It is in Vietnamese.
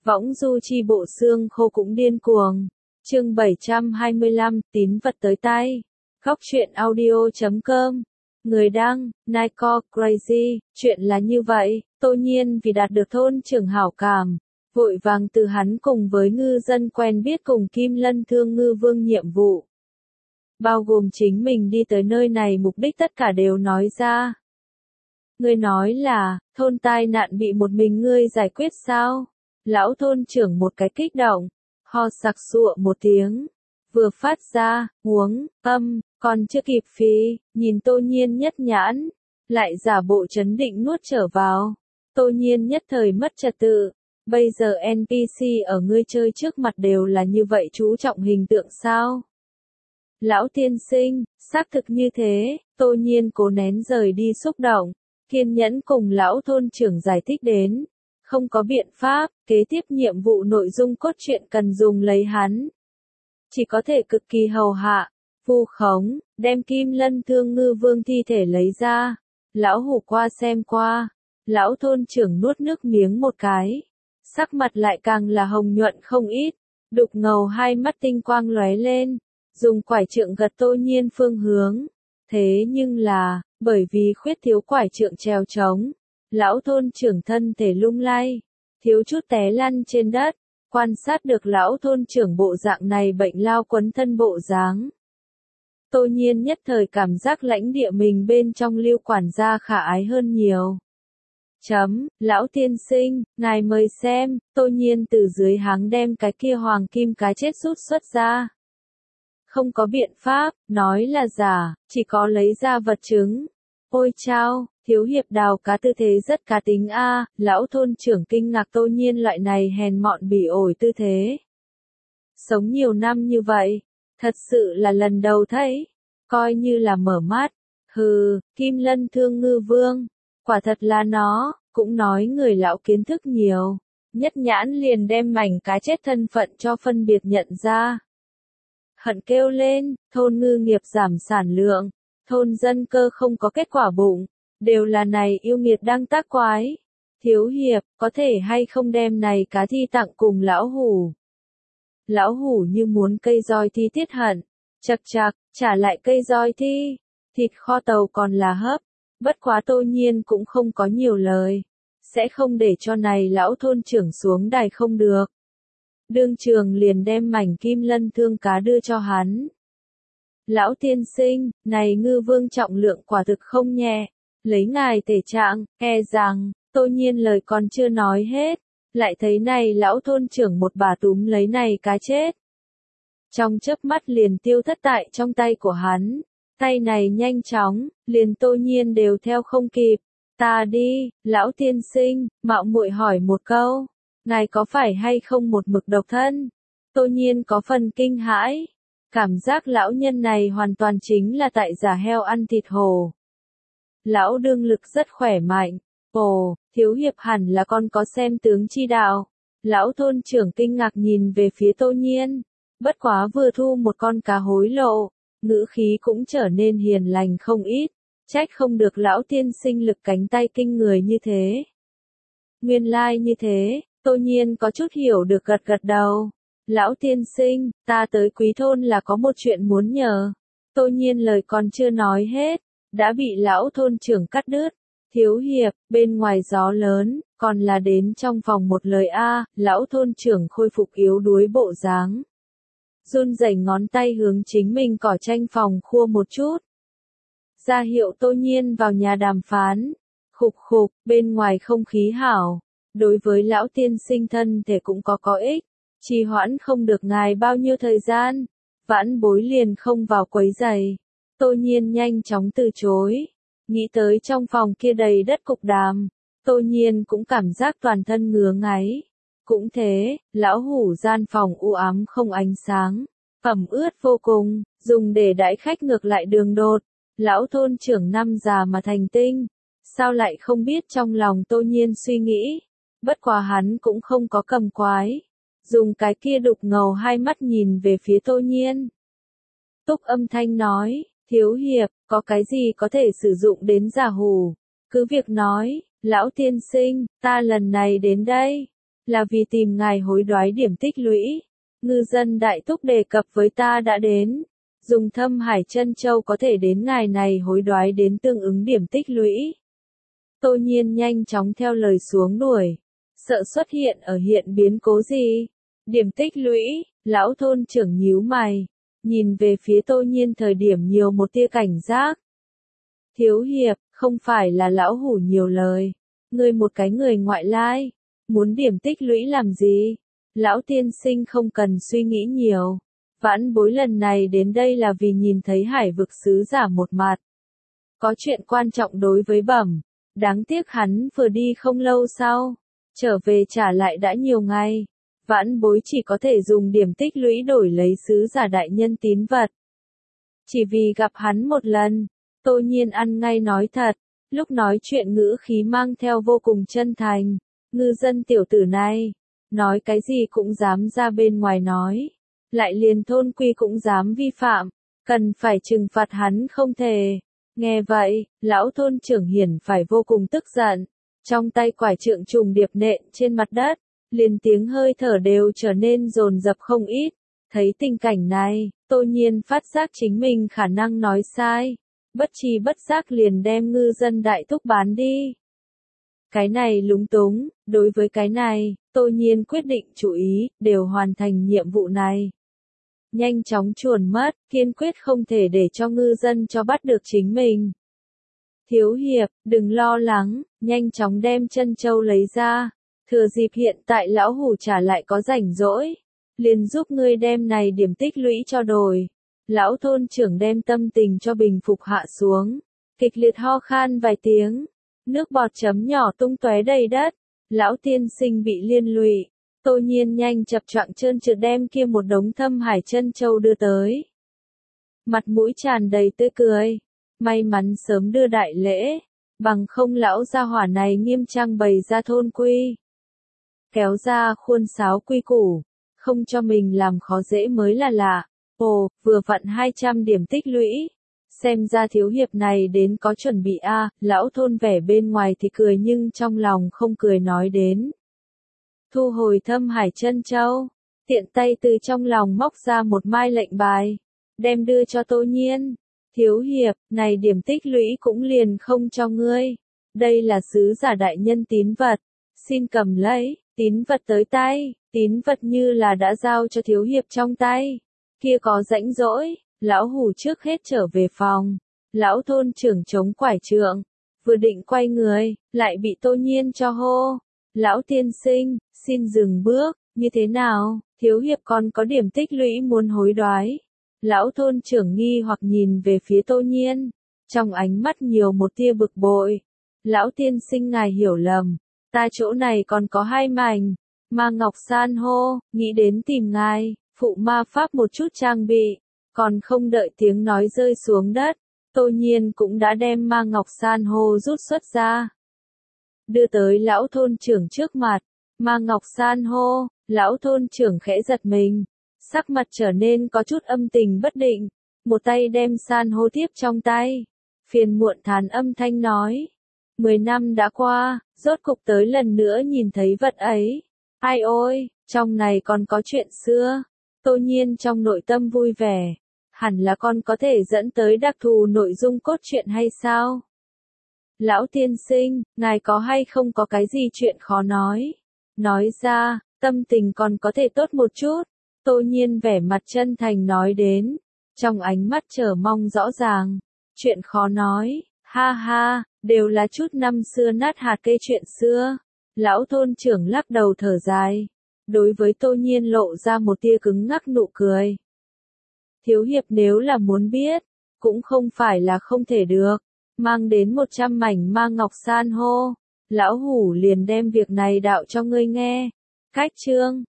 Võng du chi bộ xương khô cũng điên cuồng. Chương 725, tín vật tới tay. Góc truyện audio.com. Người đăng, Nico Crazy. Chuyện là như vậy, Tô Nhiên vì đạt được thôn trưởng hảo cảm, vội vàng từ hắn cùng với ngư dân quen biết cùng Kim Lân Thương Ngư Vương nhiệm vụ. Bao gồm chính mình đi tới nơi này mục đích tất cả đều nói ra. Ngươi nói là, thôn tai nạn bị một mình ngươi giải quyết sao? Lão thôn trưởng một cái kích động, ho sặc sụa một tiếng, vừa phát ra, huống, còn chưa kịp phí, nhìn Tô Nhiên nhất nhãn, lại giả bộ trấn định nuốt trở vào. Tô Nhiên nhất thời mất trật tự, bây giờ NPC ở ngươi chơi trước mặt đều là như vậy chú trọng hình tượng sao? Lão tiên sinh, xác thực như thế, Tô Nhiên cố nén rời đi xúc động, kiên nhẫn cùng lão thôn trưởng giải thích đến. Không có biện pháp, kế tiếp nhiệm vụ nội dung cốt truyện cần dùng lấy hắn. Chỉ có thể cực kỳ hầu hạ, vu khống, đem Kim Lân Thương Ngư Vương thi thể lấy ra. Lão hủ qua xem qua, lão thôn trưởng nuốt nước miếng một cái. Sắc mặt lại càng là hồng nhuận không ít, đục ngầu hai mắt tinh quang lóe lên, dùng quải trượng gật Tô Nhiên phương hướng. Thế nhưng là, bởi vì khuyết thiếu quải trượng trèo trống, lão thôn trưởng thân thể lung lay, thiếu chút té lăn trên đất, quan sát được lão thôn trưởng bộ dạng này bệnh lao quấn thân bộ dáng. Tô Nhiên nhất thời cảm giác lãnh địa mình bên trong Lưu quản gia khả ái hơn nhiều. Lão tiên sinh, ngài mời xem, Tô Nhiên từ dưới háng đem cái kia hoàng kim cá chết rút xuất ra. Không có biện pháp, nói là giả, chỉ có lấy ra vật chứng. Ôi chao, thiếu hiệp đào cá tư thế rất cá tính a, lão thôn trưởng kinh ngạc Tô Nhiên loại này hèn mọn bỉ ổi tư thế. Sống nhiều năm như vậy, thật sự là lần đầu thấy, coi như là mở mắt. Hừ, Kim Lân Thương Ngư Vương, quả thật là nó, cũng nói người lão kiến thức nhiều, nhất nhãn liền đem mảnh cá chết thân phận cho phân biệt nhận ra. Hận kêu lên, thôn ngư nghiệp giảm sản lượng, thôn dân cơ không có kết quả bụng, đều là này yêu nghiệt đang tác quái. Thiếu hiệp, có thể hay không đem này cá thi tặng cùng lão hủ. Lão hủ như muốn cây roi thi tiết hận, chật chạc, trả lại cây roi thi, thịt kho tàu còn là hấp, bất quá Tô Nhiên cũng không có nhiều lời, sẽ không để cho này lão thôn trưởng xuống đài không được. Đương trường liền đem mảnh Kim Lân Thương cá đưa cho hắn. Lão tiên sinh, này ngư vương trọng lượng quả thực không nhẹ, lấy ngài thể trạng, e rằng, Tô Nhiên lời còn chưa nói hết, lại thấy này lão thôn trưởng một bà túm lấy này cá chết. Trong chớp mắt liền tiêu thất tại trong tay của hắn, tay này nhanh chóng, liền Tô Nhiên đều theo không kịp. Ta đi, lão tiên sinh, mạo muội hỏi một câu, ngài có phải hay không một mực độc thân? Tô Nhiên có phần kinh hãi. Cảm giác lão nhân này hoàn toàn chính là tại giả heo ăn thịt hổ. Lão đương lực rất khỏe mạnh. Ồ, thiếu hiệp hẳn là con có xem tướng chi đạo. Lão thôn trưởng kinh ngạc nhìn về phía Tô Nhiên. Bất quá vừa thu một con cá hối lộ, ngữ khí cũng trở nên hiền lành không ít. Trách không được lão tiên sinh lực cánh tay kinh người như thế. Nguyên lai như thế, Tô Nhiên có chút hiểu được gật gật đầu. Lão tiên sinh, ta tới quý thôn là có một chuyện muốn nhờ. Tô Nhiên lời còn chưa nói hết, đã bị lão thôn trưởng cắt đứt. Thiếu hiệp, bên ngoài gió lớn, còn là đến trong phòng một lời a. Lão thôn trưởng khôi phục yếu đuối bộ dáng. Run rẩy ngón tay hướng chính mình cỏ tranh phòng khua một chút. Ra hiệu Tô Nhiên vào nhà đàm phán. Khục khục, bên ngoài không khí hảo. Đối với lão tiên sinh thân thể cũng có ích. Trì hoãn không được ngài bao nhiêu thời gian, vãn bối liền không vào quấy giày. Tô Nhiên nhanh chóng từ chối, nghĩ tới trong phòng kia đầy đất cục đàm, Tô Nhiên cũng cảm giác toàn thân ngứa ngáy. Cũng thế, lão hủ gian phòng u ám không ánh sáng, ẩm ướt vô cùng, dùng để đãi khách ngược lại đường đột. Lão thôn trưởng năm già mà thành tinh, sao lại không biết trong lòng Tô Nhiên suy nghĩ, bất quá hắn cũng không có cầm quái. Dùng cái kia đục ngầu hai mắt nhìn về phía Tô Nhiên. Túc âm thanh nói, thiếu hiệp, có cái gì có thể sử dụng đến giả hủ? Cứ việc nói, lão tiên sinh, ta lần này đến đây, là vì tìm ngài hối đoái điểm tích lũy. Ngư dân Đại Túc đề cập với ta đã đến. Dùng Thâm Hải Chân Châu có thể đến ngài này hối đoái đến tương ứng điểm tích lũy. Tô Nhiên nhanh chóng theo lời xuống đuổi. Sợ xuất hiện ở hiện biến cố gì? Điểm tích lũy, lão thôn trưởng nhíu mày. Nhìn về phía Tô Nhiên thời điểm nhiều một tia cảnh giác. Thiếu hiệp, không phải là lão hủ nhiều lời. Ngươi một cái người ngoại lai. Muốn điểm tích lũy làm gì? Lão tiên sinh không cần suy nghĩ nhiều. Vãn bối lần này đến đây là vì nhìn thấy Hải vực sứ giả một mặt. Có chuyện quan trọng đối với bẩm. Đáng tiếc hắn vừa đi không lâu sau. Trở về trả lại đã nhiều ngày. Vãn bối chỉ có thể dùng điểm tích lũy đổi lấy sứ giả đại nhân tín vật. Chỉ vì gặp hắn một lần. Tô Nhiên ăn ngay nói thật. Lúc nói chuyện ngữ khí mang theo vô cùng chân thành. Ngư dân tiểu tử này. Nói cái gì cũng dám ra bên ngoài nói. Lại liền thôn quy cũng dám vi phạm. Cần phải trừng phạt hắn không thể. Nghe vậy, lão thôn trưởng hiển phải vô cùng tức giận. Trong tay quải trượng trùng điệp nện trên mặt đất. Liền tiếng hơi thở đều trở nên dồn dập không ít. Thấy tình cảnh này, Tô Nhiên phát giác chính mình khả năng nói sai. Bất tri bất giác liền đem ngư dân Đại Túc bán đi. Cái này lúng túng, đối với cái này, Tô Nhiên quyết định chú ý, đều hoàn thành nhiệm vụ này. Nhanh chóng chuồn mất, kiên quyết không thể để cho ngư dân cho bắt được chính mình. Thiếu hiệp, đừng lo lắng, nhanh chóng đem chân châu lấy ra. Thừa dịp hiện tại lão hủ trả lại có rảnh rỗi. Liền giúp ngươi đem này điểm tích lũy cho đổi. Lão thôn trưởng đem tâm tình cho bình phục hạ xuống. Kịch liệt ho khan vài tiếng. Nước bọt chấm nhỏ tung tóe đầy đất. Lão tiên sinh bị liên lụy. Tô Nhiên nhanh chập choạng trơn trượt đem kia một đống Thâm Hải Chân Châu đưa tới. Mặt mũi tràn đầy tươi cười. May mắn sớm đưa đại lễ. Bằng không lão gia hỏa này nghiêm trang bày ra thôn quy. Kéo ra khuôn sáo quy củ. Không cho mình làm khó dễ mới là lạ. Ồ, vừa vặn 200 điểm tích lũy. Xem ra thiếu hiệp này đến có chuẩn bị a. Lão thôn vẻ bên ngoài thì cười nhưng trong lòng không cười nói đến. Thu hồi Thâm Hải Chân Châu. Tiện tay từ trong lòng móc ra một mai lệnh bài. Đem đưa cho Tô Nhiên. Thiếu hiệp, này điểm tích lũy cũng liền không cho ngươi. Đây là sứ giả đại nhân tín vật. Xin cầm lấy, tín vật tới tay. Tín vật như là đã giao cho thiếu hiệp trong tay. Kia có rãnh rỗi. Lão hủ trước hết trở về phòng. Lão thôn trưởng chống quải trượng. Vừa định quay người, lại bị Tô Nhiên cho hô. Lão tiên sinh, xin dừng bước, như thế nào, thiếu hiệp còn có điểm tích lũy muốn hối đoái. Lão thôn trưởng nghi hoặc nhìn về phía Tô Nhiên. Trong ánh mắt nhiều một tia bực bội. Lão tiên sinh ngài hiểu lầm. Ta chỗ này còn có 2 mảnh. Ma ngọc san hô, nghĩ đến tìm ngài, phụ ma pháp một chút trang bị. Còn không đợi tiếng nói rơi xuống đất, Tô Nhiên cũng đã đem ma ngọc san hô rút xuất ra. Đưa tới lão thôn trưởng trước mặt, ma ngọc san hô, lão thôn trưởng khẽ giật mình. Sắc mặt trở nên có chút âm tình bất định, một tay đem san hô tiếp trong tay. Phiền muộn thán âm thanh nói. 10 năm đã qua, rốt cục tới lần nữa nhìn thấy vật ấy. Ai ôi, trong này còn có chuyện xưa. Tô Nhiên trong nội tâm vui vẻ. Hẳn là con có thể dẫn tới đặc thù nội dung cốt truyện hay sao? Lão tiên sinh, ngài có hay không có cái gì chuyện khó nói? Nói ra, tâm tình còn có thể tốt một chút. Tô Nhiên vẻ mặt chân thành nói đến. Trong ánh mắt chờ mong rõ ràng. Chuyện khó nói, ha ha, đều là chút năm xưa nát hạt cây chuyện xưa. Lão thôn trưởng lắc đầu thở dài. Đối với Tô Nhiên lộ ra một tia cứng ngắc nụ cười. Thiếu hiệp nếu là muốn biết, cũng không phải là không thể được. Mang đến 100 mảnh ma ngọc san hô. Lão hủ liền đem việc này đạo cho ngươi nghe. Cách chương